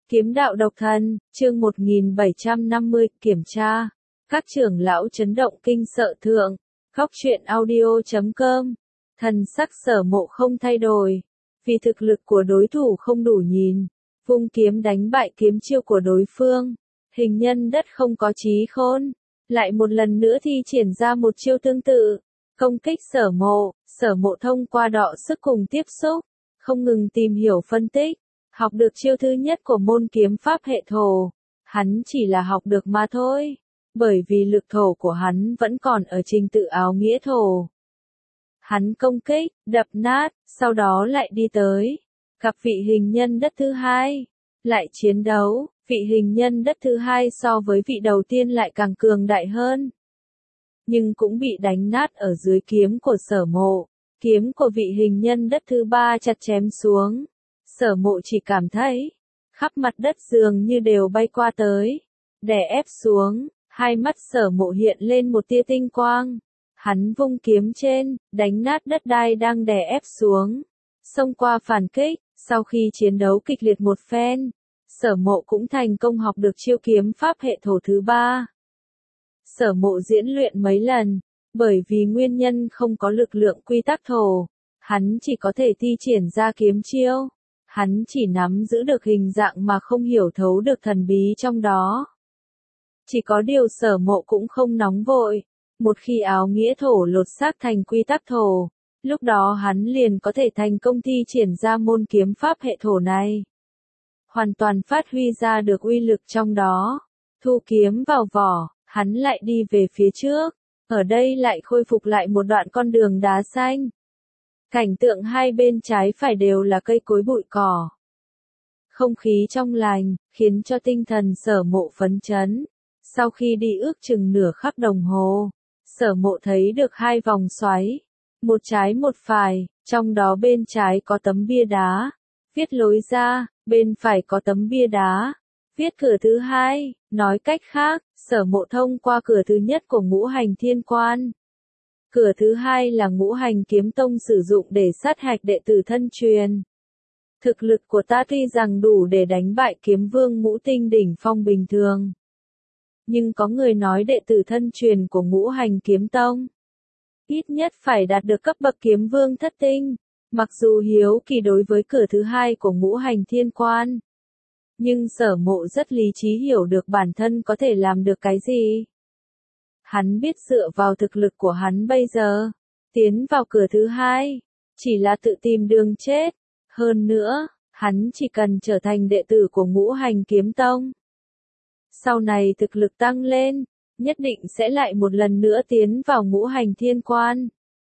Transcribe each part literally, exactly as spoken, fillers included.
Kiếm đạo độc thần, chương một nghìn bảy trăm năm mươi, kiểm tra. Các trưởng lão chấn động kinh sợ thượng. Góc truyện audio chấm com. Thần sắc Sở Mộ không thay đổi. Vì thực lực của đối thủ không đủ nhìn. Vung kiếm đánh bại kiếm chiêu của đối phương. Hình nhân đất không có trí khôn. Lại một lần nữa thi triển ra một chiêu tương tự. Công kích Sở Mộ. Sở Mộ thông qua đọ sức cùng tiếp xúc. Không ngừng tìm hiểu phân tích. Học được chiêu thứ nhất của môn kiếm pháp hệ thổ. Hắn chỉ là học được mà thôi. Bởi vì lực thổ của hắn vẫn còn ở trình tự áo nghĩa thổ. Hắn công kích, đập nát, sau đó lại đi tới. Gặp vị hình nhân đất thứ hai. Lại chiến đấu, vị hình nhân đất thứ hai so với vị đầu tiên lại càng cường đại hơn. Nhưng cũng bị đánh nát ở dưới kiếm của Sở Mộ. Kiếm của vị hình nhân đất thứ ba chặt chém xuống. Sở Mộ chỉ cảm thấy, khắp mặt đất dường như đều bay qua tới, đè ép xuống, hai mắt Sở Mộ hiện lên một tia tinh quang. Hắn vung kiếm trên, đánh nát đất đai đang đè ép xuống, xông qua phản kích, sau khi chiến đấu kịch liệt một phen, Sở Mộ cũng thành công học được chiêu kiếm pháp hệ thổ thứ ba. Sở Mộ diễn luyện mấy lần, bởi vì nguyên nhân không có lực lượng quy tắc thổ, hắn chỉ có thể thi triển ra kiếm chiêu. Hắn chỉ nắm giữ được hình dạng mà không hiểu thấu được thần bí trong đó. Chỉ có điều Sở Mộ cũng không nóng vội. Một khi áo nghĩa thổ lột xác thành quy tắc thổ, lúc đó hắn liền có thể thành công thi triển ra môn kiếm pháp hệ thổ này. Hoàn toàn phát huy ra được uy lực trong đó. Thu kiếm vào vỏ, hắn lại đi về phía trước. Ở đây lại khôi phục lại một đoạn con đường đá xanh. Cảnh tượng hai bên trái phải đều là cây cối bụi cỏ. Không khí trong lành, khiến cho tinh thần Sở Mộ phấn chấn. Sau khi đi ước chừng nửa khắc đồng hồ, Sở Mộ thấy được hai vòng xoáy. Một trái một phải, trong đó bên trái có tấm bia đá. Viết lối ra, bên phải có tấm bia đá. Viết cửa thứ hai, nói cách khác, Sở Mộ thông qua cửa thứ nhất của ngũ hành thiên quan. Cửa thứ hai là ngũ hành kiếm tông sử dụng để sát hạch đệ tử thân truyền. Thực lực của ta tuy rằng đủ để đánh bại kiếm vương ngũ tinh đỉnh phong bình thường. Nhưng có người nói đệ tử thân truyền của ngũ hành kiếm tông. Ít nhất phải đạt được cấp bậc kiếm vương thất tinh. Mặc dù hiếu kỳ đối với cửa thứ hai của ngũ hành thiên quan. Nhưng Sở Mộ rất lý trí hiểu được bản thân có thể làm được cái gì. Hắn biết dựa vào thực lực của hắn bây giờ, tiến vào cửa thứ hai, chỉ là tự tìm đường chết. Hơn nữa, hắn chỉ cần trở thành đệ tử của ngũ hành kiếm tông. Sau này thực lực tăng lên, nhất định sẽ lại một lần nữa tiến vào ngũ hành thiên quan.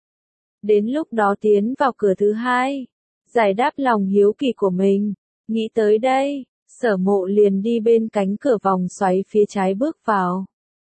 Đến lúc đó tiến vào cửa thứ hai, giải đáp lòng hiếu kỳ của mình. Nghĩ tới đây, Sở Mộ liền đi bên cánh cửa vòng xoáy phía trái bước vào.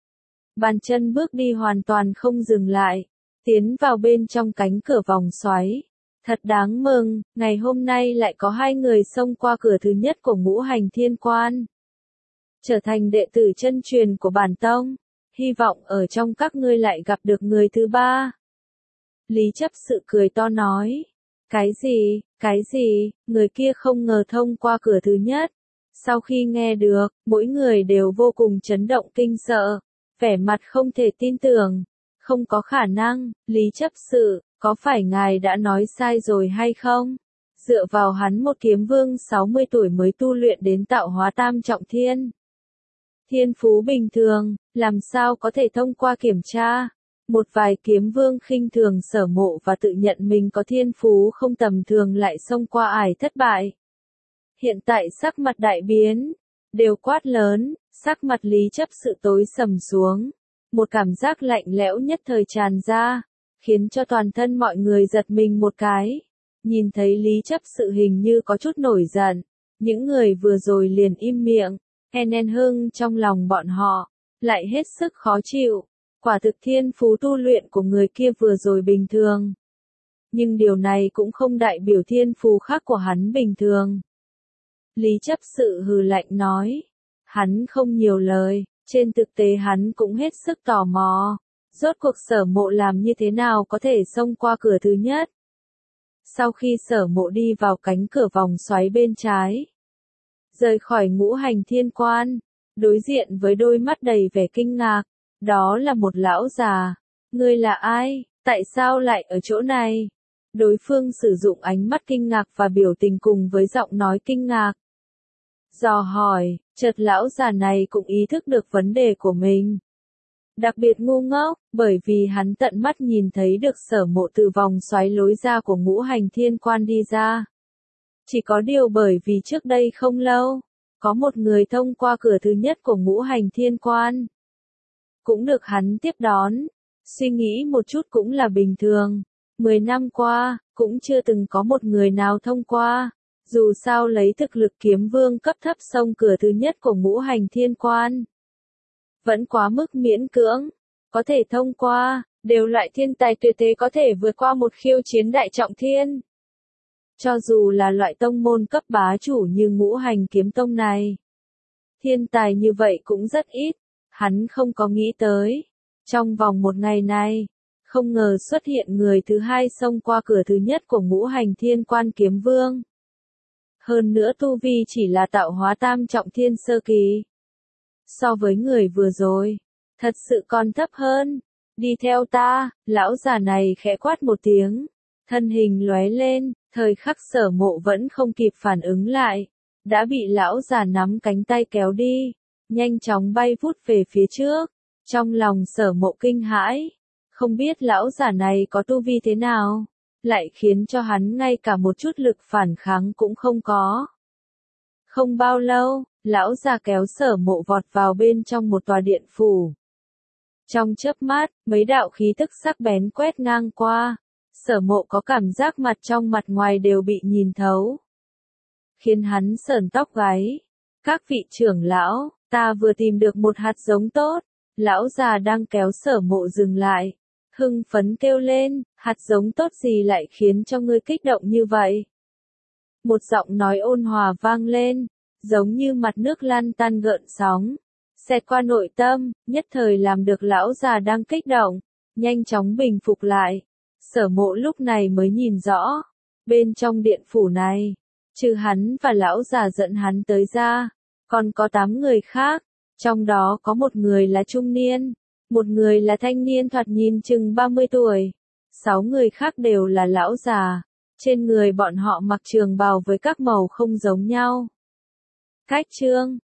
Bàn chân bước đi hoàn toàn không dừng lại, tiến vào bên trong cánh cửa vòng xoáy. Thật đáng mừng, ngày hôm nay lại có hai người xông qua cửa thứ nhất của ngũ hành thiên quan. Trở thành đệ tử chân truyền của bản tông, hy vọng ở trong các ngươi lại gặp được người thứ ba. Lý Chấp Sự cười to nói, cái gì, cái gì, người kia không ngờ thông qua cửa thứ nhất. Sau khi nghe được, mỗi người đều vô cùng chấn động kinh sợ. Vẻ mặt không thể tin tưởng, không có khả năng, Lý Chấp Sự, có phải ngài đã nói sai rồi hay không? Dựa vào hắn một kiếm vương sáu mươi tuổi mới tu luyện đến tạo hóa tam trọng thiên. Thiên phú bình thường, làm sao có thể thông qua kiểm tra? Một vài kiếm vương khinh thường Sở Mộ và tự nhận mình có thiên phú không tầm thường lại xông qua ải thất bại. Hiện tại sắc mặt đại biến, đều quát lớn. Sắc mặt Lý Chấp Sự tối sầm xuống, một cảm giác lạnh lẽo nhất thời tràn ra, khiến cho toàn thân mọi người giật mình một cái. Nhìn thấy Lý Chấp Sự hình như có chút nổi giận, những người vừa rồi liền im miệng, hèn hèn hưng trong lòng bọn họ, lại hết sức khó chịu. Quả thực thiên phú tu luyện của người kia vừa rồi bình thường. Nhưng điều này cũng không đại biểu thiên phú khác của hắn bình thường. Lý Chấp Sự hừ lạnh nói. Hắn không nhiều lời, trên thực tế hắn cũng hết sức tò mò. Rốt cuộc Sở Mộ làm như thế nào có thể xông qua cửa thứ nhất? Sau khi Sở Mộ đi vào cánh cửa vòng xoáy bên trái, rời khỏi ngũ hành thiên quan, đối diện với đôi mắt đầy vẻ kinh ngạc, đó là một lão già. Ngươi là ai, tại sao lại ở chỗ này? Đối phương sử dụng ánh mắt kinh ngạc và biểu tình cùng với giọng nói kinh ngạc. Dò hỏi, chợt lão già này cũng ý thức được vấn đề của mình. Đặc biệt ngu ngốc, bởi vì hắn tận mắt nhìn thấy được Sở Mộ từ vòng xoáy lối ra của ngũ hành thiên quan đi ra. Chỉ có điều bởi vì trước đây không lâu, có một người thông qua cửa thứ nhất của ngũ hành thiên quan. Cũng được hắn tiếp đón, suy nghĩ một chút cũng là bình thường. Mười năm qua, cũng chưa từng có một người nào thông qua. Dù sao lấy thực lực kiếm vương cấp thấp xông cửa thứ nhất của ngũ hành thiên quan. Vẫn quá mức miễn cưỡng, có thể thông qua, đều loại thiên tài tuyệt thế có thể vượt qua một khiêu chiến đại trọng thiên. Cho dù là loại tông môn cấp bá chủ như ngũ hành kiếm tông này. Thiên tài như vậy cũng rất ít, hắn không có nghĩ tới. Trong vòng một ngày này, không ngờ xuất hiện người thứ hai xông qua cửa thứ nhất của ngũ hành thiên quan kiếm vương. Hơn nữa tu vi chỉ là tạo hóa tam trọng thiên sơ kỳ. So với người vừa rồi, thật sự còn thấp hơn. Đi theo ta, lão già này khẽ quát một tiếng. Thân hình lóe lên, thời khắc Sở Mộ vẫn không kịp phản ứng lại. Đã bị lão già nắm cánh tay kéo đi, nhanh chóng bay vút về phía trước. Trong lòng Sở Mộ kinh hãi, không biết lão già này có tu vi thế nào, lại khiến cho hắn ngay cả một chút lực phản kháng cũng không có. Không bao lâu, lão già kéo Sở Mộ vọt vào bên trong một tòa điện phủ. Trong chớp mắt, mấy đạo khí tức sắc bén quét ngang qua, Sở Mộ có cảm giác mặt trong mặt ngoài đều bị nhìn thấu, khiến hắn sởn tóc gáy. Các vị trưởng lão, ta vừa tìm được một hạt giống tốt. Lão già đang kéo Sở Mộ dừng lại, hưng phấn kêu lên, hạt giống tốt gì lại khiến cho ngươi kích động như vậy? Một giọng nói ôn hòa vang lên, giống như mặt nước lăn tăn gợn sóng, xẹt qua nội tâm, nhất thời làm được lão già đang kích động, nhanh chóng bình phục lại. Sở Mộ lúc này mới nhìn rõ, bên trong điện phủ này, trừ hắn và lão già dẫn hắn tới ra, còn có tám người khác. Trong đó có một người là trung niên, một người là thanh niên thoạt nhìn chừng ba mươi tuổi, sáu người khác đều là lão già, trên người bọn họ mặc trường bào với các màu không giống nhau. Cách chương